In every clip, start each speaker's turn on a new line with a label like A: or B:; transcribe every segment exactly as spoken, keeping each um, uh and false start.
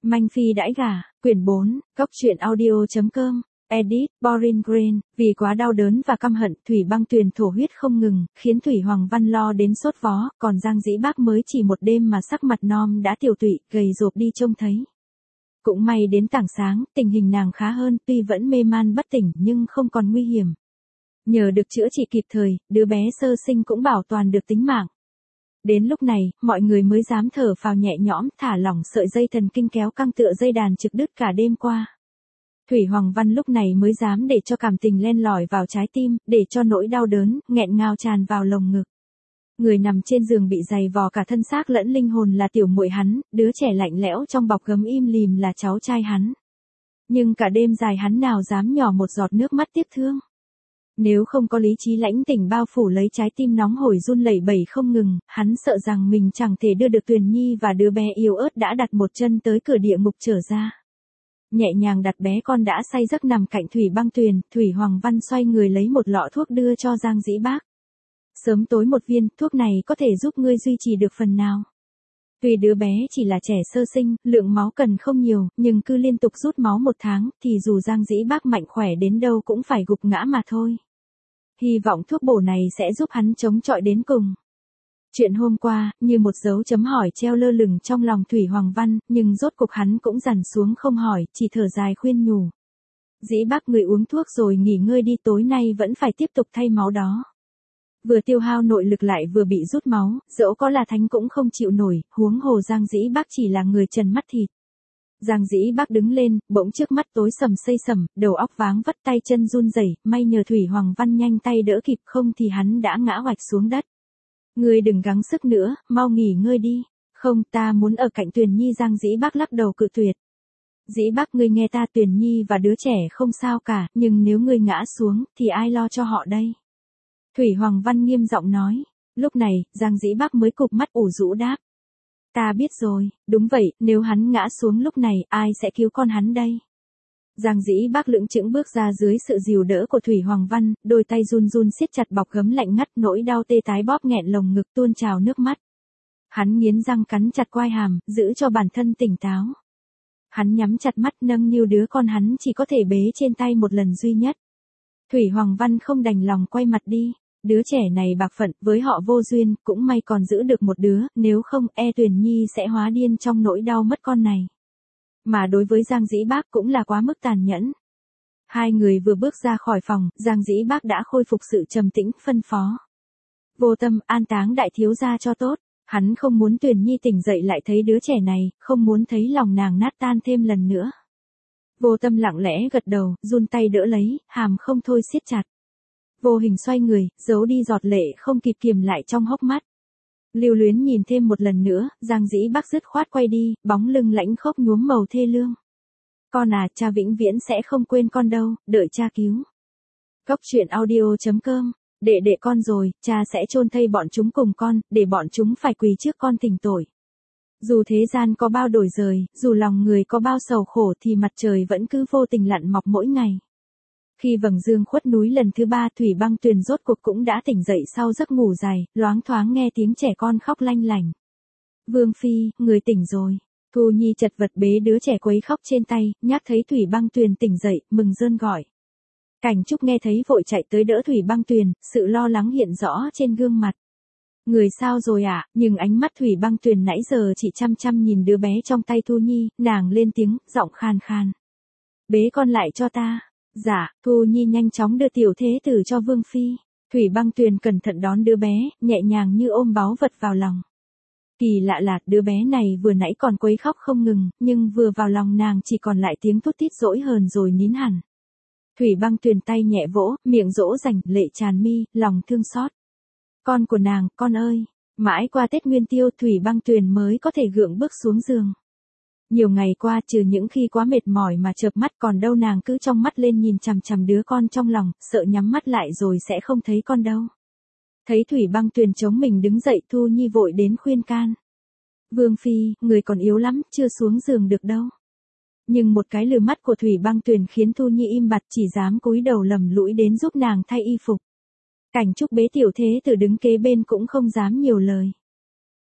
A: Manh phi đãi gả, quyển bốn, góc truyện audio.com, edit, Boring Grain, vì quá đau đớn và căm hận, Thủy Băng Tuyền thổ huyết không ngừng, khiến Thủy Hoàng Văn lo đến sốt vó, còn Giang Dĩ Bác mới chỉ một đêm mà sắc mặt non đã tiểu tụy, gầy rộp đi trông thấy. Cũng may đến tảng sáng, tình hình nàng khá hơn, tuy vẫn mê man bất tỉnh nhưng không còn nguy hiểm. Nhờ được chữa trị kịp thời, đứa bé sơ sinh cũng bảo toàn được tính mạng. Đến lúc này, mọi người mới dám thở phào nhẹ nhõm, thả lỏng sợi dây thần kinh kéo căng tựa dây đàn trực đứt cả đêm qua. Thủy Hoàng Văn lúc này mới dám để cho cảm tình len lỏi vào trái tim, để cho nỗi đau đớn, nghẹn ngào tràn vào lồng ngực. Người nằm trên giường bị dày vò cả thân xác lẫn linh hồn là tiểu muội hắn, đứa trẻ lạnh lẽo trong bọc gấm im lìm là cháu trai hắn. Nhưng cả đêm dài hắn nào dám nhỏ một giọt nước mắt tiếc thương. Nếu không có lý trí lãnh tỉnh bao phủ lấy trái tim nóng hổi run lẩy bẩy không ngừng, hắn sợ rằng mình chẳng thể đưa được Tuyền Nhi và đứa bé yếu ớt đã đặt một chân tới cửa địa ngục trở ra. Nhẹ nhàng đặt bé con đã say giấc nằm cạnh Thủy Băng Tuyền, Thủy Hoàng Văn xoay người lấy một lọ thuốc đưa cho Giang Dĩ Bác. Sớm tối một viên, thuốc này có thể giúp ngươi duy trì được phần nào. Tuy đứa bé chỉ là trẻ sơ sinh, lượng máu cần không nhiều, nhưng cứ liên tục rút máu một tháng, thì dù Giang Dĩ Bác mạnh khỏe đến đâu cũng phải gục ngã mà thôi. Hy vọng thuốc bổ này sẽ giúp hắn chống chọi đến cùng. Chuyện hôm qua, như một dấu chấm hỏi treo lơ lửng trong lòng Thủy Hoàng Văn, nhưng rốt cục hắn cũng dằn xuống không hỏi, chỉ thở dài khuyên nhủ. Dĩ Bác người uống thuốc rồi nghỉ ngơi đi, tối nay vẫn phải tiếp tục thay máu đó. Vừa tiêu hao nội lực lại vừa bị rút máu, dẫu có là thánh cũng không chịu nổi, huống hồ Giang Dĩ Bác chỉ là người trần mắt thịt. Giang Dĩ Bác đứng lên, bỗng trước mắt tối sầm xây sầm, đầu óc váng vất, tay chân run rẩy, may nhờ Thủy Hoàng Văn nhanh tay đỡ kịp, không thì hắn đã ngã oạch xuống đất. Ngươi đừng gắng sức nữa, mau nghỉ ngơi đi. Không, ta muốn ở cạnh Tuyền Nhi. Giang Dĩ Bác lắc đầu cự tuyệt. Dĩ Bác ngươi nghe ta, Tuyền Nhi và đứa trẻ không sao cả, nhưng nếu ngươi ngã xuống, thì ai lo cho họ đây? Thủy Hoàng Văn nghiêm giọng nói. Lúc này, Giang Dĩ Bác mới cụp mắt ủ rũ đáp. Ta biết rồi, đúng vậy, nếu hắn ngã xuống lúc này, ai sẽ cứu con hắn đây? Giang Dĩ Bác lững chững bước ra dưới sự dìu đỡ của Thủy Hoàng Văn, đôi tay run run siết chặt bọc gấm lạnh ngắt, nỗi đau tê tái bóp nghẹn lồng ngực tuôn trào nước mắt. Hắn nghiến răng cắn chặt quai hàm, giữ cho bản thân tỉnh táo. Hắn nhắm chặt mắt nâng niu đứa con hắn chỉ có thể bế trên tay một lần duy nhất. Thủy Hoàng Văn không đành lòng quay mặt đi. Đứa trẻ này bạc phận, với họ vô duyên, cũng may còn giữ được một đứa, nếu không e Tuyền Nhi sẽ hóa điên trong nỗi đau mất con này. Mà đối với Giang Dĩ Bác cũng là quá mức tàn nhẫn. Hai người vừa bước ra khỏi phòng, Giang Dĩ Bác đã khôi phục sự trầm tĩnh, phân phó. Vô Tâm, an táng đại thiếu gia cho tốt. Hắn không muốn Tuyền Nhi tỉnh dậy lại thấy đứa trẻ này, không muốn thấy lòng nàng nát tan thêm lần nữa. Vô Tâm lặng lẽ gật đầu, run tay đỡ lấy, hàm không thôi siết chặt. Vô Hình xoay người, giấu đi giọt lệ không kịp kiềm lại trong hốc mắt. Lưu luyến nhìn thêm một lần nữa, Giang Dĩ Bác dứt khoát quay đi, bóng lưng lãnh khốc nhuốm màu thê lương. Con à, cha vĩnh viễn sẽ không quên con đâu, đợi cha cứu. Góc truyện audio.com, đệ đệ con rồi, cha sẽ chôn thây bọn chúng cùng con, để bọn chúng phải quỳ trước con thỉnh tội. Dù thế gian có bao đổi rời, dù lòng người có bao sầu khổ thì mặt trời vẫn cứ vô tình lặn mọc mỗi ngày. Khi vầng dương khuất núi lần thứ ba, Thủy Băng Tuyền rốt cuộc cũng đã tỉnh dậy sau giấc ngủ dài, loáng thoáng nghe tiếng trẻ con khóc lanh lảnh. Vương Phi, người tỉnh rồi. Thu Nhi chật vật bế đứa trẻ quấy khóc trên tay, nhắc thấy Thủy Băng Tuyền tỉnh dậy, mừng rơn gọi. Cảnh Trúc nghe thấy vội chạy tới đỡ Thủy Băng Tuyền, sự lo lắng hiện rõ trên gương mặt. Người sao rồi ạ? À? Nhưng ánh mắt Thủy Băng Tuyền nãy giờ chỉ chăm chăm nhìn đứa bé trong tay Thu Nhi, nàng lên tiếng, giọng khan khan. Bế con lại cho ta. Dạ, Thu Nhi nhanh chóng đưa tiểu thế tử cho Vương Phi. Thủy Băng Tuyền cẩn thận đón đứa bé, nhẹ nhàng như ôm báu vật vào lòng. Kỳ lạ là, đứa bé này vừa nãy còn quấy khóc không ngừng, nhưng vừa vào lòng nàng chỉ còn lại tiếng thút thít dỗi hờn rồi nín hẳn. Thủy Băng Tuyền tay nhẹ vỗ, miệng dỗ dành, lệ tràn mi, lòng thương xót. Con của nàng, con ơi. Mãi qua Tết Nguyên Tiêu, Thủy Băng Tuyền mới có thể gượng bước xuống giường. Nhiều ngày qua, trừ những khi quá mệt mỏi mà chợp mắt, còn đâu nàng cứ trong mắt lên nhìn chằm chằm đứa con trong lòng, sợ nhắm mắt lại rồi sẽ không thấy con đâu. Thấy Thủy Băng Tuyền chống mình đứng dậy, Thu Nhi vội đến khuyên can. Vương Phi, người còn yếu lắm, chưa xuống giường được đâu. Nhưng một cái lừ mắt của Thủy Băng Tuyền khiến Thu Nhi im bặt, chỉ dám cúi đầu lầm lũi đến giúp nàng thay y phục. Cảnh Trúc bế tiểu thế tử đứng kế bên cũng không dám nhiều lời.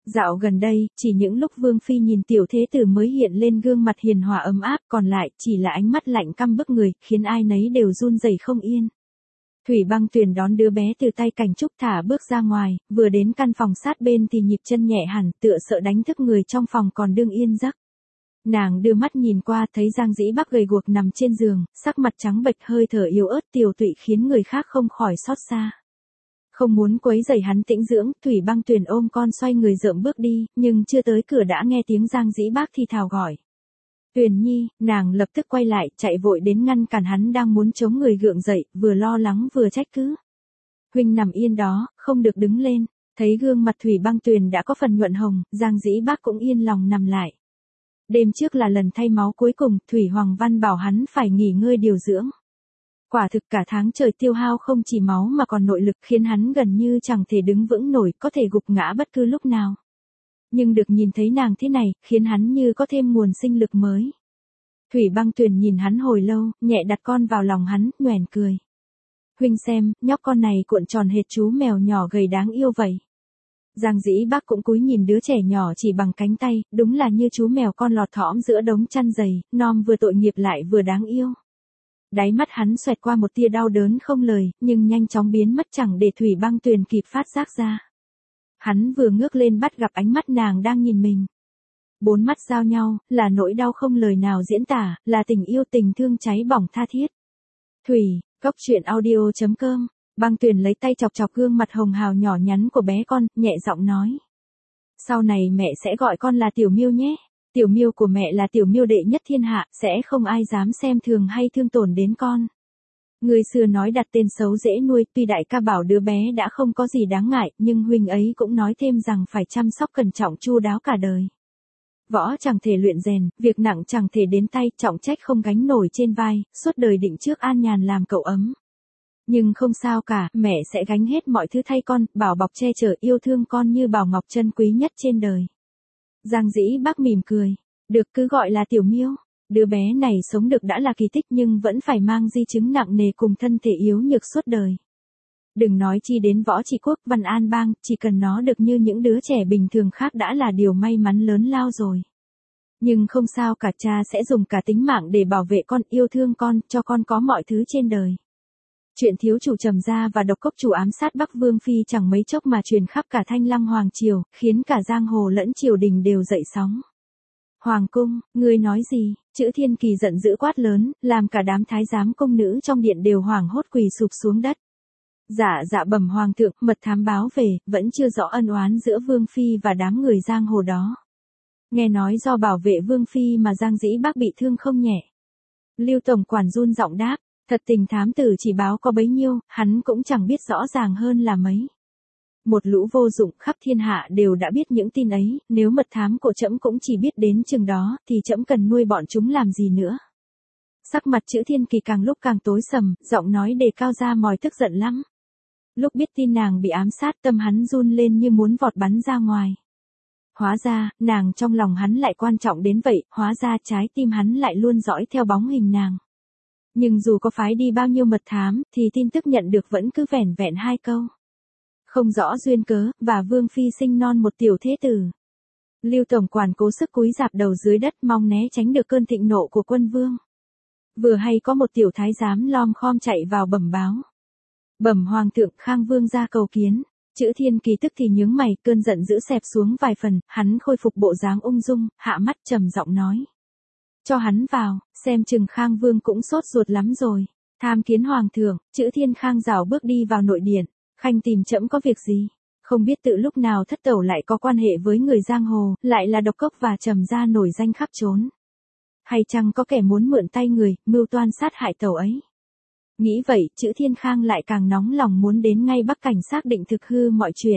A: Dạo gần đây, chỉ những lúc Vương Phi nhìn tiểu thế tử mới hiện lên gương mặt hiền hòa ấm áp, còn lại chỉ là ánh mắt lạnh căm bức người, khiến ai nấy đều run rẩy không yên. Thủy Băng Tuyền đón đứa bé từ tay Cảnh Trúc thả bước ra ngoài, vừa đến căn phòng sát bên thì nhịp chân nhẹ hẳn, tựa sợ đánh thức người trong phòng còn đương yên giấc. Nàng đưa mắt nhìn qua thấy Giang Dĩ Bắc gầy guộc nằm trên giường, sắc mặt trắng bệch hơi thở yếu ớt tiều tụy khiến người khác không khỏi xót xa. Không muốn quấy rầy hắn tĩnh dưỡng, Thủy Băng Tuyền ôm con xoay người rợm bước đi, nhưng chưa tới cửa đã nghe tiếng Giang Dĩ Bác thì thào gọi. Tuyền Nhi, nàng lập tức quay lại, chạy vội đến ngăn cản hắn đang muốn chống người gượng dậy, vừa lo lắng vừa trách cứ. Huynh nằm yên đó, không được đứng lên. Thấy gương mặt Thủy Băng Tuyền đã có phần nhuận hồng, Giang Dĩ Bác cũng yên lòng nằm lại. Đêm trước là lần thay máu cuối cùng, Thủy Hoàng Văn bảo hắn phải nghỉ ngơi điều dưỡng. Quả thực cả tháng trời tiêu hao không chỉ máu mà còn nội lực khiến hắn gần như chẳng thể đứng vững nổi, có thể gục ngã bất cứ lúc nào. Nhưng được nhìn thấy nàng thế này, khiến hắn như có thêm nguồn sinh lực mới. Thủy Băng Tuyền nhìn hắn hồi lâu, nhẹ đặt con vào lòng hắn, nhoẻn cười. Huynh xem, nhóc con này cuộn tròn hệt chú mèo nhỏ gầy đáng yêu vậy. Giang Dĩ Bác cũng cúi nhìn đứa trẻ nhỏ chỉ bằng cánh tay, đúng là như chú mèo con lọt thỏm giữa đống chăn dày, non vừa tội nghiệp lại vừa đáng yêu. Đáy mắt hắn xoẹt qua một tia đau đớn không lời, nhưng nhanh chóng biến mất chẳng để Thủy Băng Tuyền kịp phát giác ra. Hắn vừa ngước lên bắt gặp ánh mắt nàng đang nhìn mình. Bốn mắt giao nhau, là nỗi đau không lời nào diễn tả, là tình yêu tình thương cháy bỏng tha thiết. Thủy, Cốc Truyện Audio chấm com. Băng Tuyền lấy tay chọc chọc gương mặt hồng hào nhỏ nhắn của bé con, nhẹ giọng nói. Sau này mẹ sẽ gọi con là Tiểu Miêu nhé. Tiểu Miêu của mẹ là Tiểu Miêu đệ nhất thiên hạ, sẽ không ai dám xem thường hay thương tổn đến con. Người xưa nói đặt tên xấu dễ nuôi, tuy đại ca bảo đứa bé đã không có gì đáng ngại, nhưng huynh ấy cũng nói thêm rằng phải chăm sóc cẩn trọng chu đáo cả đời. Võ chẳng thể luyện rèn, việc nặng chẳng thể đến tay, trọng trách không gánh nổi trên vai, suốt đời định trước an nhàn làm cậu ấm. Nhưng không sao cả, mẹ sẽ gánh hết mọi thứ thay con, bảo bọc che chở yêu thương con như bảo ngọc chân quý nhất trên đời. Giang Dĩ Bác mỉm cười, được cứ gọi là Tiểu Miêu. Đứa bé này sống được đã là kỳ tích nhưng vẫn phải mang di chứng nặng nề cùng thân thể yếu nhược suốt đời. Đừng nói chi đến Võ Trị Quốc, Văn An Bang, chỉ cần nó được như những đứa trẻ bình thường khác đã là điều may mắn lớn lao rồi. Nhưng không sao cả, cha sẽ dùng cả tính mạng để bảo vệ con, yêu thương con, cho con có mọi thứ trên đời. Chuyện thiếu chủ Trầm Gia và độc cốc chủ ám sát Bắc Vương Phi chẳng mấy chốc mà truyền khắp cả Thanh Lăng Hoàng Triều, khiến cả giang hồ lẫn triều đình đều dậy sóng. Hoàng cung, ngươi nói gì? Chữ Thiên Kỳ giận dữ quát lớn, làm cả đám thái giám công nữ trong điện đều hoảng hốt quỳ sụp xuống đất. Dạ dạ bẩm hoàng thượng, mật thám báo về, vẫn chưa rõ ân oán giữa Vương Phi và đám người giang hồ đó. Nghe nói do bảo vệ Vương Phi mà Giang Dĩ Bác bị thương không nhẹ. Lưu tổng quản run giọng đáp, thật tình thám tử chỉ báo có bấy nhiêu, hắn cũng chẳng biết rõ ràng hơn là mấy. Một lũ vô dụng khắp thiên hạ đều đã biết những tin ấy, nếu mật thám của trẫm cũng chỉ biết đến chừng đó, thì trẫm cần nuôi bọn chúng làm gì nữa. Sắc mặt Chữ Thiên Kỳ càng lúc càng tối sầm, giọng nói đề cao ra mòi tức giận lắm. Lúc biết tin nàng bị ám sát, tâm hắn run lên như muốn vọt bắn ra ngoài. Hóa ra, nàng trong lòng hắn lại quan trọng đến vậy, hóa ra trái tim hắn lại luôn dõi theo bóng hình nàng. Nhưng dù có phái đi bao nhiêu mật thám, thì tin tức nhận được vẫn cứ vẻn vẹn hai câu. Không rõ duyên cớ, và Vương Phi sinh non một tiểu thế tử. Lưu tổng quản cố sức cúi rạp đầu dưới đất mong né tránh được cơn thịnh nộ của quân vương. Vừa hay có một tiểu thái giám lom khom chạy vào bẩm báo. Bẩm hoàng thượng, Khang Vương ra cầu kiến. Chữ Thiên Kỳ tức thì nhướng mày, cơn giận dữ xẹp xuống vài phần, hắn khôi phục bộ dáng ung dung, hạ mắt trầm giọng nói. Cho hắn vào, xem chừng Khang Vương cũng sốt ruột lắm rồi. Tham kiến hoàng thượng, Chữ Thiên Khang rảo bước đi vào nội điện. Khanh tìm trẫm có việc gì? Không biết tự lúc nào thất tẩu lại có quan hệ với người giang hồ, lại là độc cốc và Trầm Gia nổi danh khắp trốn. Hay chăng có kẻ muốn mượn tay người, mưu toan sát hại tẩu ấy? Nghĩ vậy, Chữ Thiên Khang lại càng nóng lòng muốn đến ngay Bắc Cảnh xác định thực hư mọi chuyện.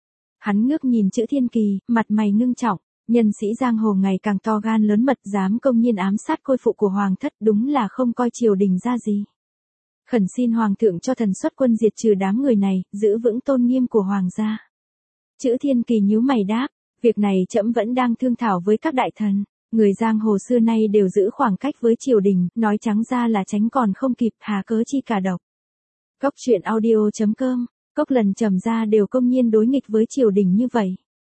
A: Hắn ngước nhìn Chữ Thiên Kỳ, mặt mày ngưng trọng, nhân sĩ giang hồ ngày càng to gan lớn mật dám công nhiên ám sát côi phụ của hoàng thất, đúng là không coi triều đình ra gì. Khẩn xin hoàng thượng cho thần xuất quân diệt trừ đám người này, giữ vững tôn nghiêm của hoàng gia. Chữ Thiên Kỳ nhíu mày đáp, việc này trẫm vẫn đang thương thảo với các đại thần. Người giang hồ xưa nay đều giữ khoảng cách với triều đình, nói trắng ra là tránh còn không kịp, hà cớ chi cả độc. Cốc Truyện Audio chấm com, Cốc lần Trầm Gia đều công nhiên đối nghịch với triều đình như vậy.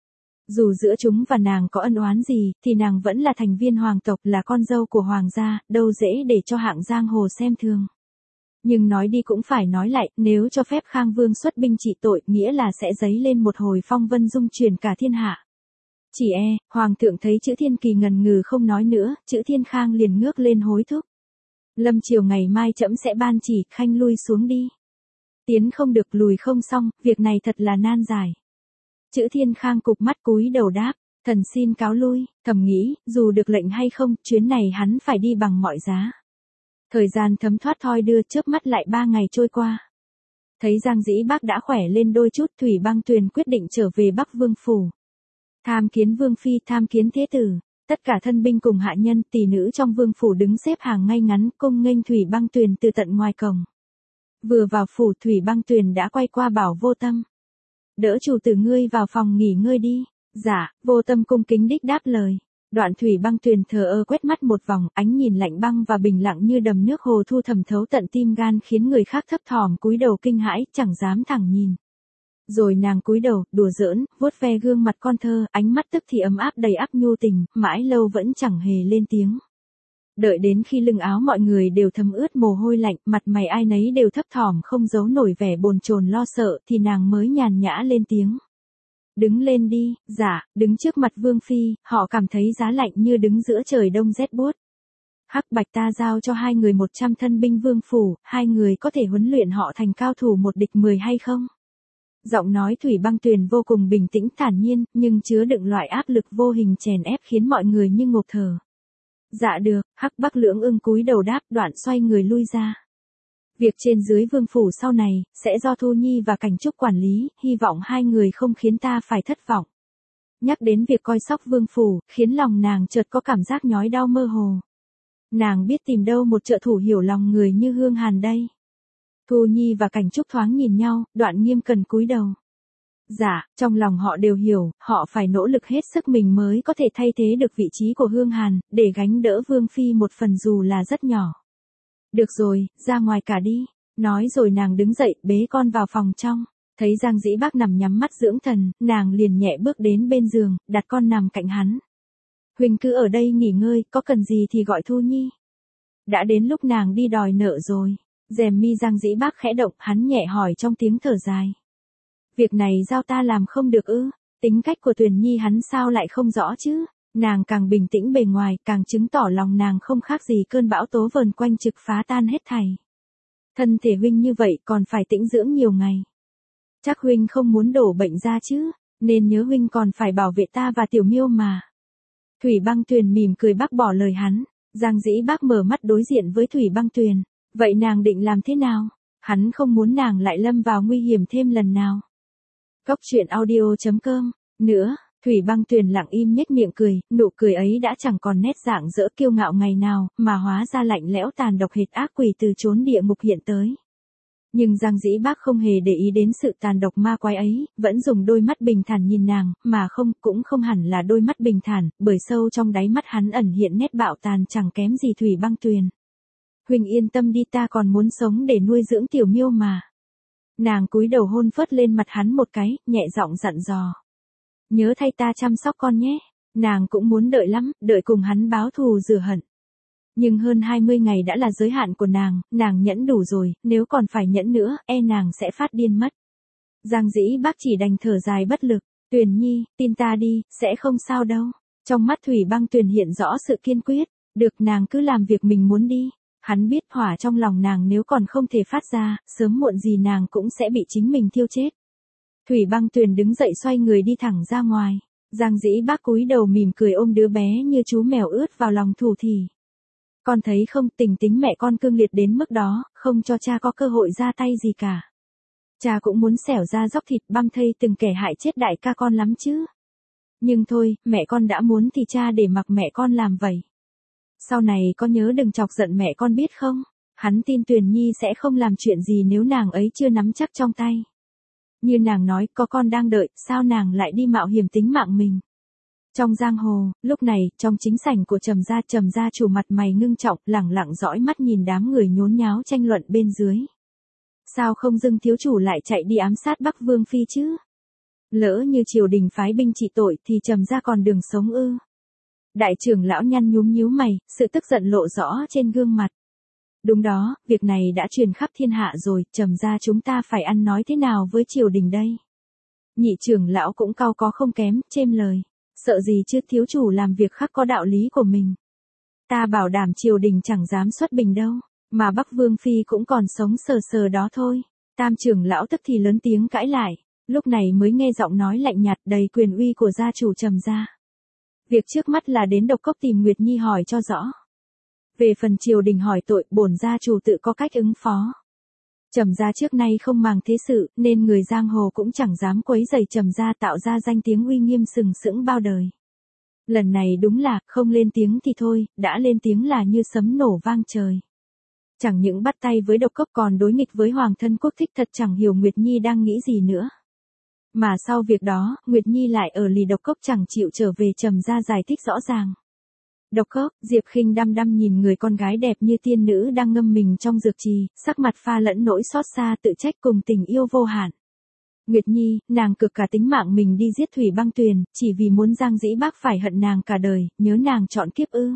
A: Dù giữa chúng và nàng có ân oán gì, thì nàng vẫn là thành viên hoàng tộc, là con dâu của hoàng gia, đâu dễ để cho hạng giang hồ xem thường. Nhưng nói đi cũng phải nói lại, nếu cho phép Khang Vương xuất binh trị tội, nghĩa là sẽ dấy lên một hồi phong vân dung truyền cả thiên hạ. Chỉ e, hoàng thượng thấy chữ Thiên Kỳ ngần ngừ không nói nữa, chữ Thiên Khang liền ngước lên hối thúc. Lâm chiều ngày mai trẫm sẽ ban chỉ, khanh lui xuống đi. Tiến không được lùi không xong, việc này thật là nan giải. Chữ Thiên Khang cụp mắt cúi đầu đáp, thần xin cáo lui, thầm nghĩ, dù được lệnh hay không, chuyến này hắn phải đi bằng mọi giá. Thời gian thấm thoát thoi đưa, chớp mắt lại ba ngày trôi qua. Thấy Giang Dĩ Bác đã khỏe lên đôi chút, Thủy Băng Tuyền quyết định trở về Bắc Vương phủ. Tham kiến vương phi, tham kiến thế tử. Tất cả thân binh cùng hạ nhân, tỷ nữ trong vương phủ đứng xếp hàng ngay ngắn, cung nghênh Thủy Băng Tuyền từ tận ngoài cổng. Vừa vào phủ, Thủy Băng Tuyền đã quay qua bảo Vô Tâm. Đỡ chủ tử ngươi vào phòng nghỉ ngơi đi. Dạ, Vô Tâm cung kính đích đáp lời. Đoạn Thủy Băng Tuyền thờ ơ quét mắt một vòng, ánh nhìn lạnh băng và bình lặng như đầm nước hồ thu thầm thấu tận tim gan, khiến người khác thấp thỏm cúi đầu kinh hãi, chẳng dám thẳng nhìn. Rồi nàng cúi đầu, đùa giỡn, vuốt ve gương mặt con thơ, ánh mắt tức thì ấm áp đầy ắp nhu tình, mãi lâu vẫn chẳng hề lên tiếng. Đợi đến khi lưng áo mọi người đều thấm ướt mồ hôi lạnh, mặt mày ai nấy đều thấp thỏm không giấu nổi vẻ bồn chồn lo sợ, thì nàng mới nhàn nhã lên tiếng. Đứng lên đi. Dạ, đứng trước mặt vương phi, họ cảm thấy giá lạnh như đứng giữa trời đông rét buốt. Hắc Bạch ta giao cho hai người một trăm thân binh vương phủ, hai người có thể huấn luyện họ thành cao thủ một địch mười hay không? Giọng nói Thủy Băng Tuyền vô cùng bình tĩnh thản nhiên, nhưng chứa đựng loại áp lực vô hình chèn ép khiến mọi người như ngộp thở. Dạ được, Hắc Bắc Lưỡng Ưng cúi đầu đáp, đoạn xoay người lui ra. Việc trên dưới vương phủ sau này, sẽ do Thu Nhi và Cảnh Trúc quản lý, hy vọng hai người không khiến ta phải thất vọng. Nhắc đến việc coi sóc vương phủ, khiến lòng nàng chợt có cảm giác nhói đau mơ hồ. Nàng biết tìm đâu một trợ thủ hiểu lòng người như Hương Hàn đây. Thu Nhi và Cảnh Trúc thoáng nhìn nhau, đoạn nghiêm cần cúi đầu. Dạ, trong lòng họ đều hiểu, họ phải nỗ lực hết sức mình mới có thể thay thế được vị trí của Hương Hàn, để gánh đỡ Vương Phi một phần dù là rất nhỏ. Được rồi, ra ngoài cả đi. Nói rồi nàng đứng dậy, bế con vào phòng trong. Thấy Giang Dĩ Bác nằm nhắm mắt dưỡng thần, nàng liền nhẹ bước đến bên giường, đặt con nằm cạnh hắn. Huỳnh cứ ở đây nghỉ ngơi, có cần gì thì gọi Thu Nhi. Đã đến lúc nàng đi đòi nợ rồi. Rèm mi Giang Dĩ Bác khẽ động, hắn nhẹ hỏi trong tiếng thở dài. Việc này giao ta làm không được ư? Tính cách của Tuyền Nhi hắn sao lại không rõ chứ? Nàng càng bình tĩnh bề ngoài, càng chứng tỏ lòng nàng không khác gì cơn bão tố vờn quanh trực phá tan hết thảy. Thân thể huynh như vậy còn phải tĩnh dưỡng nhiều ngày. Chắc huynh không muốn đổ bệnh ra chứ, nên nhớ huynh còn phải bảo vệ ta và Tiểu Miêu mà. Thủy Băng Tuyền mỉm cười bác bỏ lời hắn. Giang Dĩ Bác mở mắt đối diện với Thủy Băng Tuyền. Vậy nàng định làm thế nào? Hắn không muốn nàng lại lâm vào nguy hiểm thêm lần nào. Cốc truyện audio chấm com. Nữa, Thủy Băng Tuyền lặng im nhếch miệng cười, nụ cười ấy đã chẳng còn nét dạng dỡ kiêu ngạo ngày nào, mà hóa ra lạnh lẽo tàn độc hệt ác quỷ từ chốn địa ngục hiện tới. Nhưng Giang Dĩ Bác không hề để ý đến sự tàn độc ma quái ấy, vẫn dùng đôi mắt bình thản nhìn nàng, mà không, cũng không hẳn là đôi mắt bình thản, bởi sâu trong đáy mắt hắn ẩn hiện nét bạo tàn chẳng kém gì Thủy Băng Tuyền. Huỳnh yên tâm đi, ta còn muốn sống để nuôi dưỡng Tiểu Miêu mà. Nàng cúi đầu hôn phớt lên mặt hắn một cái, nhẹ giọng dặn dò. Nhớ thay ta chăm sóc con nhé. Nàng cũng muốn đợi lắm, đợi cùng hắn báo thù rửa hận. Nhưng hơn hai mươi ngày đã là giới hạn của nàng, nàng nhẫn đủ rồi, nếu còn phải nhẫn nữa, e nàng sẽ phát điên mất. Giang Dĩ Bác chỉ đành thở dài bất lực. Tuyền Nhi, tin ta đi, sẽ không sao đâu. Trong mắt Thủy Băng Tuyền hiện rõ sự kiên quyết. Được, nàng cứ làm việc mình muốn đi. Hắn biết hỏa trong lòng nàng nếu còn không thể phát ra, sớm muộn gì nàng cũng sẽ bị chính mình thiêu chết. Thủy Băng Tuyền đứng dậy xoay người đi thẳng ra ngoài. Giang Dĩ Bác cúi đầu mỉm cười ôm đứa bé như chú mèo ướt vào lòng thủ thỉ. Con thấy không, tình tính mẹ con cương liệt đến mức đó, không cho cha có cơ hội ra tay gì cả. Cha cũng muốn xẻo ra dóc thịt băm thây từng kẻ hại chết đại ca con lắm chứ. Nhưng thôi, mẹ con đã muốn thì cha để mặc mẹ con làm vậy. Sau này có nhớ đừng chọc giận mẹ con biết không? Hắn tin Tuyền Nhi sẽ không làm chuyện gì nếu nàng ấy chưa nắm chắc trong tay. Như nàng nói, có con đang đợi, sao nàng lại đi mạo hiểm tính mạng mình? Trong giang hồ, lúc này, trong chính sảnh của Trầm gia, Trầm gia chủ mặt mày ngưng trọng, lẳng lặng dõi mắt nhìn đám người nhốn nháo tranh luận bên dưới. Sao không dưng thiếu chủ lại chạy đi ám sát Bắc Vương Phi chứ? Lỡ như triều đình phái binh trị tội thì Trầm gia còn đường sống ư? Đại trưởng lão nhăn nhúm nhíu mày, sự tức giận lộ rõ trên gương mặt. Đúng đó, việc này đã truyền khắp thiên hạ rồi, Trầm gia chúng ta phải ăn nói thế nào với triều đình đây? Nhị trưởng lão cũng cau có không kém, chêm lời. Sợ gì chứ, thiếu chủ làm việc khắc có đạo lý của mình. Ta bảo đảm triều đình chẳng dám xuất bình đâu, mà Bắc Vương Phi cũng còn sống sờ sờ đó thôi. Tam trưởng lão tức thì lớn tiếng cãi lại, lúc này mới nghe giọng nói lạnh nhạt đầy quyền uy của gia chủ Trầm gia. Việc trước mắt là đến Độc Cốc tìm Nguyệt Nhi hỏi cho rõ. Về phần triều đình hỏi tội, bổn gia chủ tự có cách ứng phó. Trầm gia trước nay không màng thế sự, nên người giang hồ cũng chẳng dám quấy rầy Trầm gia tạo ra danh tiếng uy nghiêm sừng sững bao đời. Lần này đúng là, không lên tiếng thì thôi, đã lên tiếng là như sấm nổ vang trời. Chẳng những bắt tay với Độc Cốc còn đối nghịch với Hoàng thân quốc thích, thật chẳng hiểu Nguyệt Nhi đang nghĩ gì nữa. Mà sau việc đó, Nguyệt Nhi lại ở lì Độc Cốc chẳng chịu trở về Trầm gia giải thích rõ ràng. Độc Cốc, Diệp Khinh đăm đăm nhìn người con gái đẹp như tiên nữ đang ngâm mình trong dược trì, sắc mặt pha lẫn nỗi xót xa tự trách cùng tình yêu vô hạn. Nguyệt Nhi, nàng cực cả tính mạng mình đi giết Thủy Băng Tuyền, chỉ vì muốn Giang Dĩ Bác phải hận nàng cả đời, nhớ nàng trọn kiếp ư?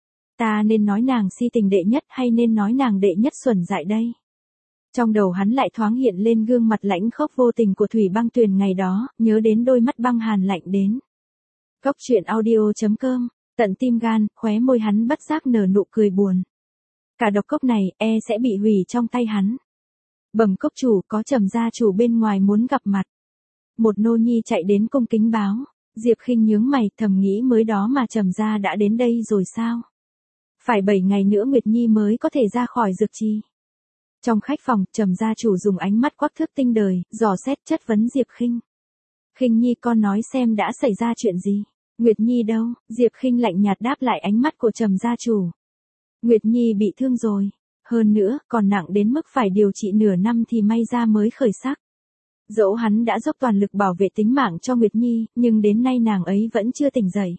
A: Ta nên nói nàng si tình đệ nhất hay nên nói nàng đệ nhất xuẩn dại đây? Trong đầu hắn lại thoáng hiện lên gương mặt lãnh khốc vô tình của Thủy Băng Tuyền ngày đó, nhớ đến đôi mắt băng hàn lạnh đến. Cốc truyện audio chấm com, tận tim gan, khóe môi hắn bất giác nở nụ cười buồn. Cả Độc Cốc này, e sẽ bị hủy trong tay hắn. Bẩm cốc chủ, có Trầm gia chủ bên ngoài muốn gặp mặt. Một nô nhi chạy đến cung kính báo. Diệp Khinh nhướng mày, thầm nghĩ mới đó mà Trầm gia đã đến đây rồi sao? Phải bảy ngày nữa Nguyệt Nhi mới có thể ra khỏi dược trì. Trong khách phòng, Trầm gia chủ dùng ánh mắt quắc thước tinh đời, dò xét chất vấn Diệp Khinh. Khinh Nhi, con nói xem đã xảy ra chuyện gì? Nguyệt Nhi đâu? Diệp Khinh lạnh nhạt đáp lại ánh mắt của Trầm gia chủ. Nguyệt Nhi bị thương rồi. Hơn nữa, còn nặng đến mức phải điều trị nửa năm thì may ra mới khởi sắc. Dẫu hắn đã dốc toàn lực bảo vệ tính mạng cho Nguyệt Nhi, nhưng đến nay nàng ấy vẫn chưa tỉnh dậy.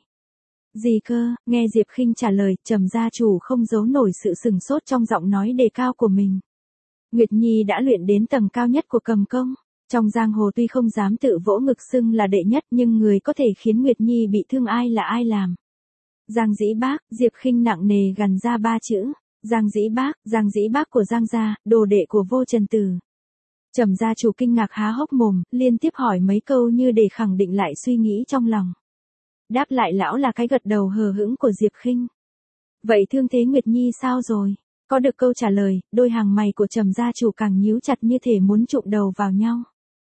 A: Gì cơ? Nghe Diệp Khinh trả lời, Trầm gia chủ không giấu nổi sự sừng sốt trong giọng nói đề cao của mình. Nguyệt Nhi đã luyện đến tầng cao nhất của cầm công. Trong giang hồ tuy không dám tự vỗ ngực xưng là đệ nhất, nhưng người có thể khiến Nguyệt Nhi bị thương ai là ai làm? Giang Dĩ Bác. Diệp Khinh nặng nề gằn ra ba chữ. Giang Dĩ Bác, Giang Dĩ Bác của Giang gia, đồ đệ của Vô Trần Tử. Trầm gia chủ kinh ngạc há hốc mồm, liên tiếp hỏi mấy câu như để khẳng định lại suy nghĩ trong lòng. Đáp lại lão là cái gật đầu hờ hững của Diệp Khinh. Vậy thương thế Nguyệt Nhi sao rồi? Có được câu trả lời, đôi hàng mày của Trầm gia chủ càng nhíu chặt như thể muốn trụm đầu vào nhau.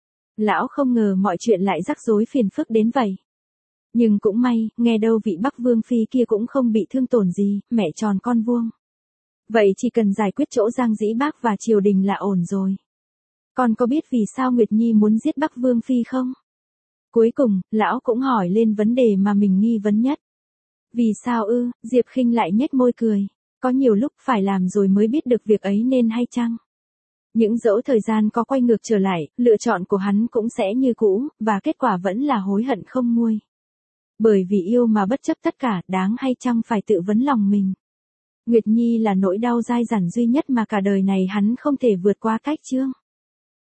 A: Lão không ngờ mọi chuyện lại rắc rối phiền phức đến vậy. Nhưng cũng may, nghe đâu vị Bắc Vương Phi kia cũng không bị thương tổn gì, mẹ tròn con vuông. Vậy chỉ cần giải quyết chỗ Giang Dĩ Bác và triều đình là ổn rồi. Con có biết vì sao Nguyệt Nhi muốn giết Bắc Vương Phi không? Cuối cùng, lão cũng hỏi lên vấn đề mà mình nghi vấn nhất. Vì sao ư? Diệp Khinh lại nhếch môi cười. Có nhiều lúc phải làm rồi mới biết được việc ấy nên hay chăng? Những dẫu thời gian có quay ngược trở lại, lựa chọn của hắn cũng sẽ như cũ, và kết quả vẫn là hối hận không nguôi. Bởi vì yêu mà bất chấp tất cả, đáng hay chăng phải tự vấn lòng mình. Nguyệt Nhi là nỗi đau dai dẳng duy nhất mà cả đời này hắn không thể vượt qua cách chương.